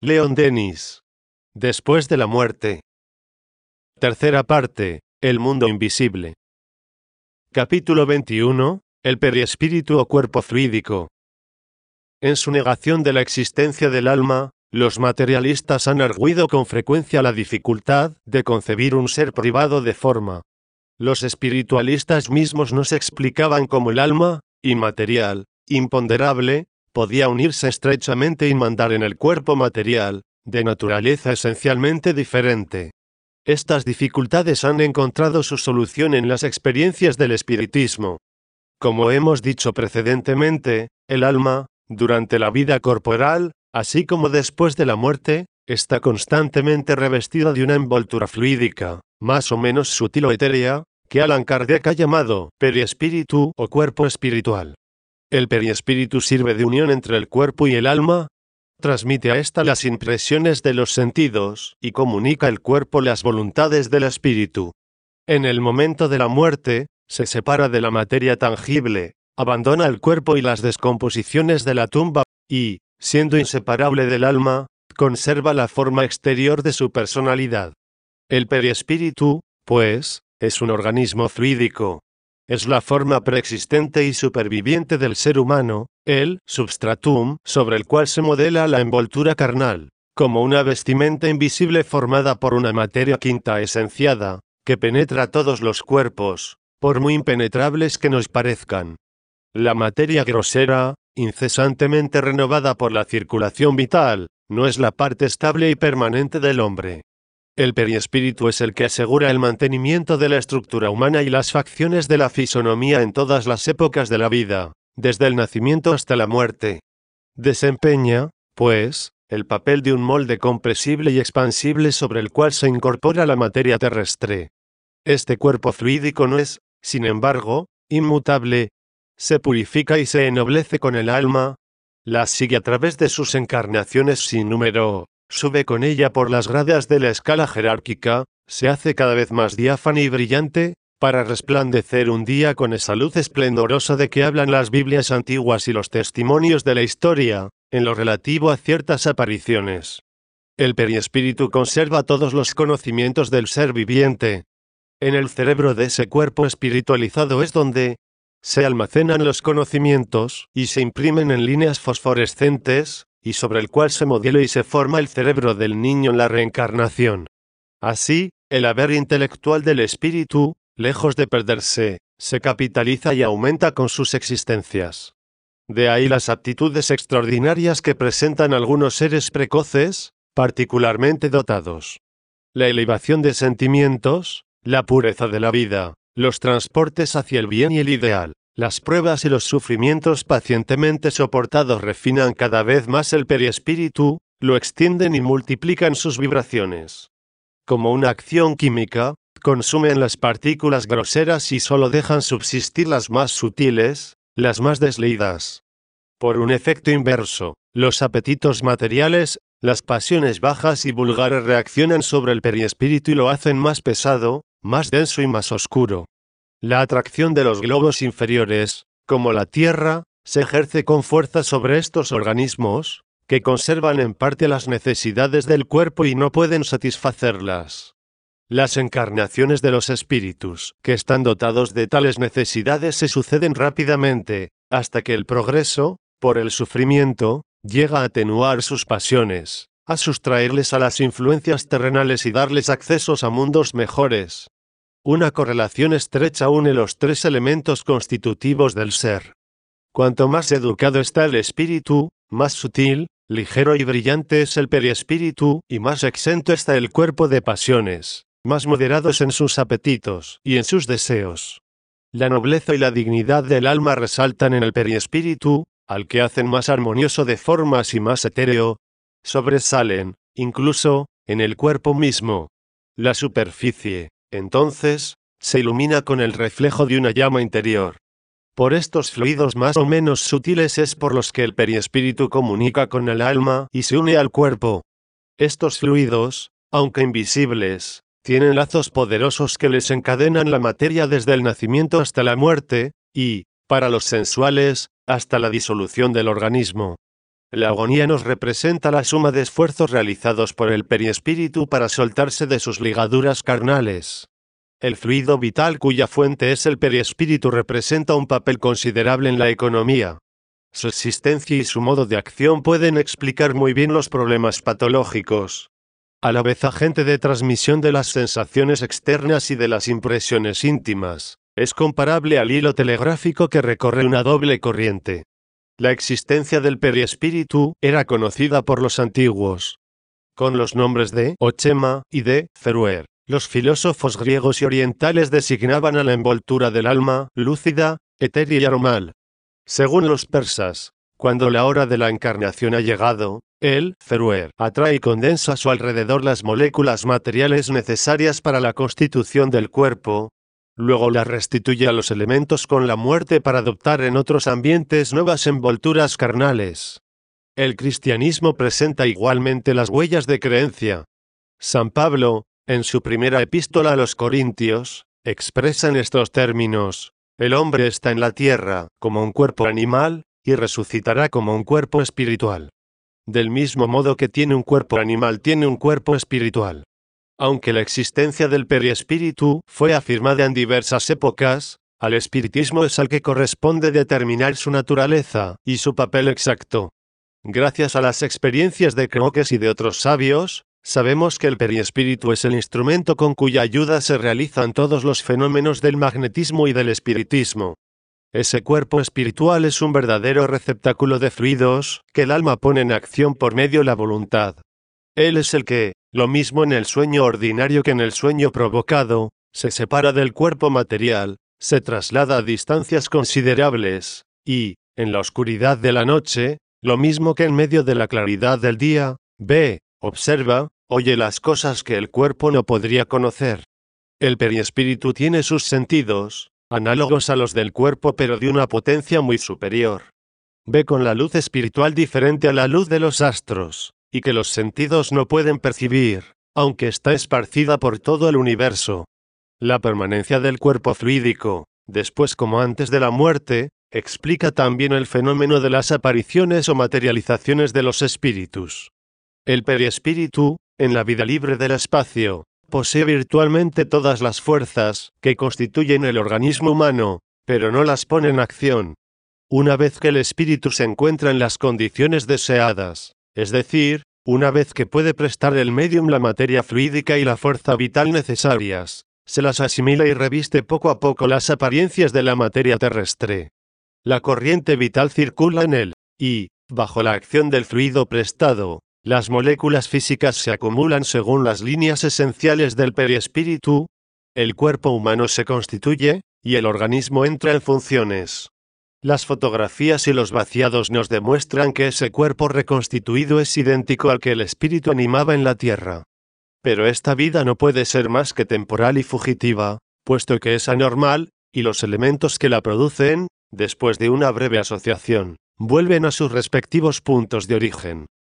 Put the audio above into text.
Leon Denis. Después de la muerte. Tercera parte. El mundo invisible. Capítulo 21. El periespíritu o cuerpo fluídico. En su negación de la existencia del alma, los materialistas han arguido con frecuencia la dificultad de concebir un ser privado de forma. Los espiritualistas mismos nos explicaban cómo el alma, inmaterial, imponderable, podía unirse estrechamente y mandar en el cuerpo material, de naturaleza esencialmente diferente. Estas dificultades han encontrado su solución en las experiencias del espiritismo. Como hemos dicho precedentemente, el alma, durante la vida corporal, así como después de la muerte, está constantemente revestida de una envoltura fluídica, más o menos sutil o etérea, que Allan Kardec ha llamado periespíritu o cuerpo espiritual. El periespíritu sirve de unión entre el cuerpo y el alma, transmite a ésta las impresiones de los sentidos y comunica al cuerpo las voluntades del espíritu. En el momento de la muerte, se separa de la materia tangible, abandona el cuerpo y las descomposiciones de la tumba, y, siendo inseparable del alma, conserva la forma exterior de su personalidad. El periespíritu, pues, es un organismo fluídico. Es la forma preexistente y superviviente del ser humano, el substratum sobre el cual se modela la envoltura carnal, como una vestimenta invisible formada por una materia quinta esenciada, que penetra todos los cuerpos, por muy impenetrables que nos parezcan. La materia grosera, incesantemente renovada por la circulación vital, no es la parte estable y permanente del hombre. El periespíritu es el que asegura el mantenimiento de la estructura humana y las facciones de la fisonomía en todas las épocas de la vida, desde el nacimiento hasta la muerte. Desempeña, pues, el papel de un molde compresible y expansible sobre el cual se incorpora la materia terrestre. Este cuerpo fluídico no es, sin embargo, inmutable. Se purifica y se ennoblece con el alma. La sigue a través de sus encarnaciones sin número. Sube con ella por las gradas de la escala jerárquica, se hace cada vez más diáfana y brillante, para resplandecer un día con esa luz esplendorosa de que hablan las Biblias antiguas y los testimonios de la historia, en lo relativo a ciertas apariciones. El periespíritu conserva todos los conocimientos del ser viviente. En el cerebro de ese cuerpo espiritualizado es donde se almacenan los conocimientos y se imprimen en líneas fosforescentes, y sobre el cual se modela y se forma el cerebro del niño en la reencarnación. Así, el haber intelectual del espíritu, lejos de perderse, se capitaliza y aumenta con sus existencias. De ahí las aptitudes extraordinarias que presentan algunos seres precoces, particularmente dotados. La elevación de sentimientos, la pureza de la vida, los transportes hacia el bien y el ideal. Las pruebas y los sufrimientos pacientemente soportados refinan cada vez más el periespíritu, lo extienden y multiplican sus vibraciones. Como una acción química, consumen las partículas groseras y solo dejan subsistir las más sutiles, las más desleídas. Por un efecto inverso, los apetitos materiales, las pasiones bajas y vulgares reaccionan sobre el periespíritu y lo hacen más pesado, más denso y más oscuro. La atracción de los globos inferiores, como la Tierra, se ejerce con fuerza sobre estos organismos, que conservan en parte las necesidades del cuerpo y no pueden satisfacerlas. Las encarnaciones de los espíritus, que están dotados de tales necesidades, se suceden rápidamente, hasta que el progreso, por el sufrimiento, llega a atenuar sus pasiones, a sustraerles a las influencias terrenales y darles accesos a mundos mejores. Una correlación estrecha une los tres elementos constitutivos del ser. Cuanto más educado está el espíritu, más sutil, ligero y brillante es el periespíritu, y más exento está el cuerpo de pasiones, más moderados en sus apetitos y en sus deseos. La nobleza y la dignidad del alma resaltan en el periespíritu, al que hacen más armonioso de formas y más etéreo. Sobresalen, incluso, en el cuerpo mismo. La superficie, entonces, se ilumina con el reflejo de una llama interior. Por estos fluidos más o menos sutiles es por los que el periespíritu comunica con el alma y se une al cuerpo. Estos fluidos, aunque invisibles, tienen lazos poderosos que les encadenan la materia desde el nacimiento hasta la muerte, y, para los sensuales, hasta la disolución del organismo. La agonía nos representa la suma de esfuerzos realizados por el perispíritu para soltarse de sus ligaduras carnales. El fluido vital cuya fuente es el perispíritu representa un papel considerable en la economía. Su existencia y su modo de acción pueden explicar muy bien los problemas patológicos. A la vez agente de transmisión de las sensaciones externas y de las impresiones íntimas, es comparable al hilo telegráfico que recorre una doble corriente. La existencia del perispíritu era conocida por los antiguos con los nombres de Ochema y de Feruer. Los filósofos griegos y orientales designaban a la envoltura del alma, lúcida, etérea y aromal. Según los persas, cuando la hora de la encarnación ha llegado, el Feruer atrae y condensa a su alrededor las moléculas materiales necesarias para la constitución del cuerpo. Luego las restituye a los elementos con la muerte para adoptar en otros ambientes nuevas envolturas carnales. El cristianismo presenta igualmente las huellas de creencia. San Pablo, en su primera epístola a los Corintios, expresa en estos términos: el hombre está en la tierra, como un cuerpo animal, y resucitará como un cuerpo espiritual. Del mismo modo que tiene un cuerpo animal, tiene un cuerpo espiritual. Aunque la existencia del perispíritu fue afirmada en diversas épocas, al espiritismo es al que corresponde determinar su naturaleza y su papel exacto. Gracias a las experiencias de Crookes y de otros sabios, sabemos que el perispíritu es el instrumento con cuya ayuda se realizan todos los fenómenos del magnetismo y del espiritismo. Ese cuerpo espiritual es un verdadero receptáculo de fluidos, que el alma pone en acción por medio de la voluntad. Él es el que, lo mismo en el sueño ordinario que en el sueño provocado, se separa del cuerpo material, se traslada a distancias considerables, y, en la oscuridad de la noche, lo mismo que en medio de la claridad del día, ve, observa, oye las cosas que el cuerpo no podría conocer. El perispíritu tiene sus sentidos, análogos a los del cuerpo pero de una potencia muy superior. Ve con la luz espiritual diferente a la luz de los astros, y que los sentidos no pueden percibir, aunque está esparcida por todo el universo. La permanencia del cuerpo fluídico, después como antes de la muerte, explica también el fenómeno de las apariciones o materializaciones de los espíritus. El perispíritu, en la vida libre del espacio, posee virtualmente todas las fuerzas que constituyen el organismo humano, pero no las pone en acción. Una vez que el espíritu se encuentra en las condiciones deseadas, es decir, una vez que puede prestar el médium la materia fluídica y la fuerza vital necesarias, se las asimila y reviste poco a poco las apariencias de la materia terrestre. La corriente vital circula en él, y, bajo la acción del fluido prestado, las moléculas físicas se acumulan según las líneas esenciales del perispíritu. El cuerpo humano se constituye, y el organismo entra en funciones. Las fotografías y los vaciados nos demuestran que ese cuerpo reconstituido es idéntico al que el espíritu animaba en la tierra. Pero esta vida no puede ser más que temporal y fugitiva, puesto que es anormal, y los elementos que la producen, después de una breve asociación, vuelven a sus respectivos puntos de origen.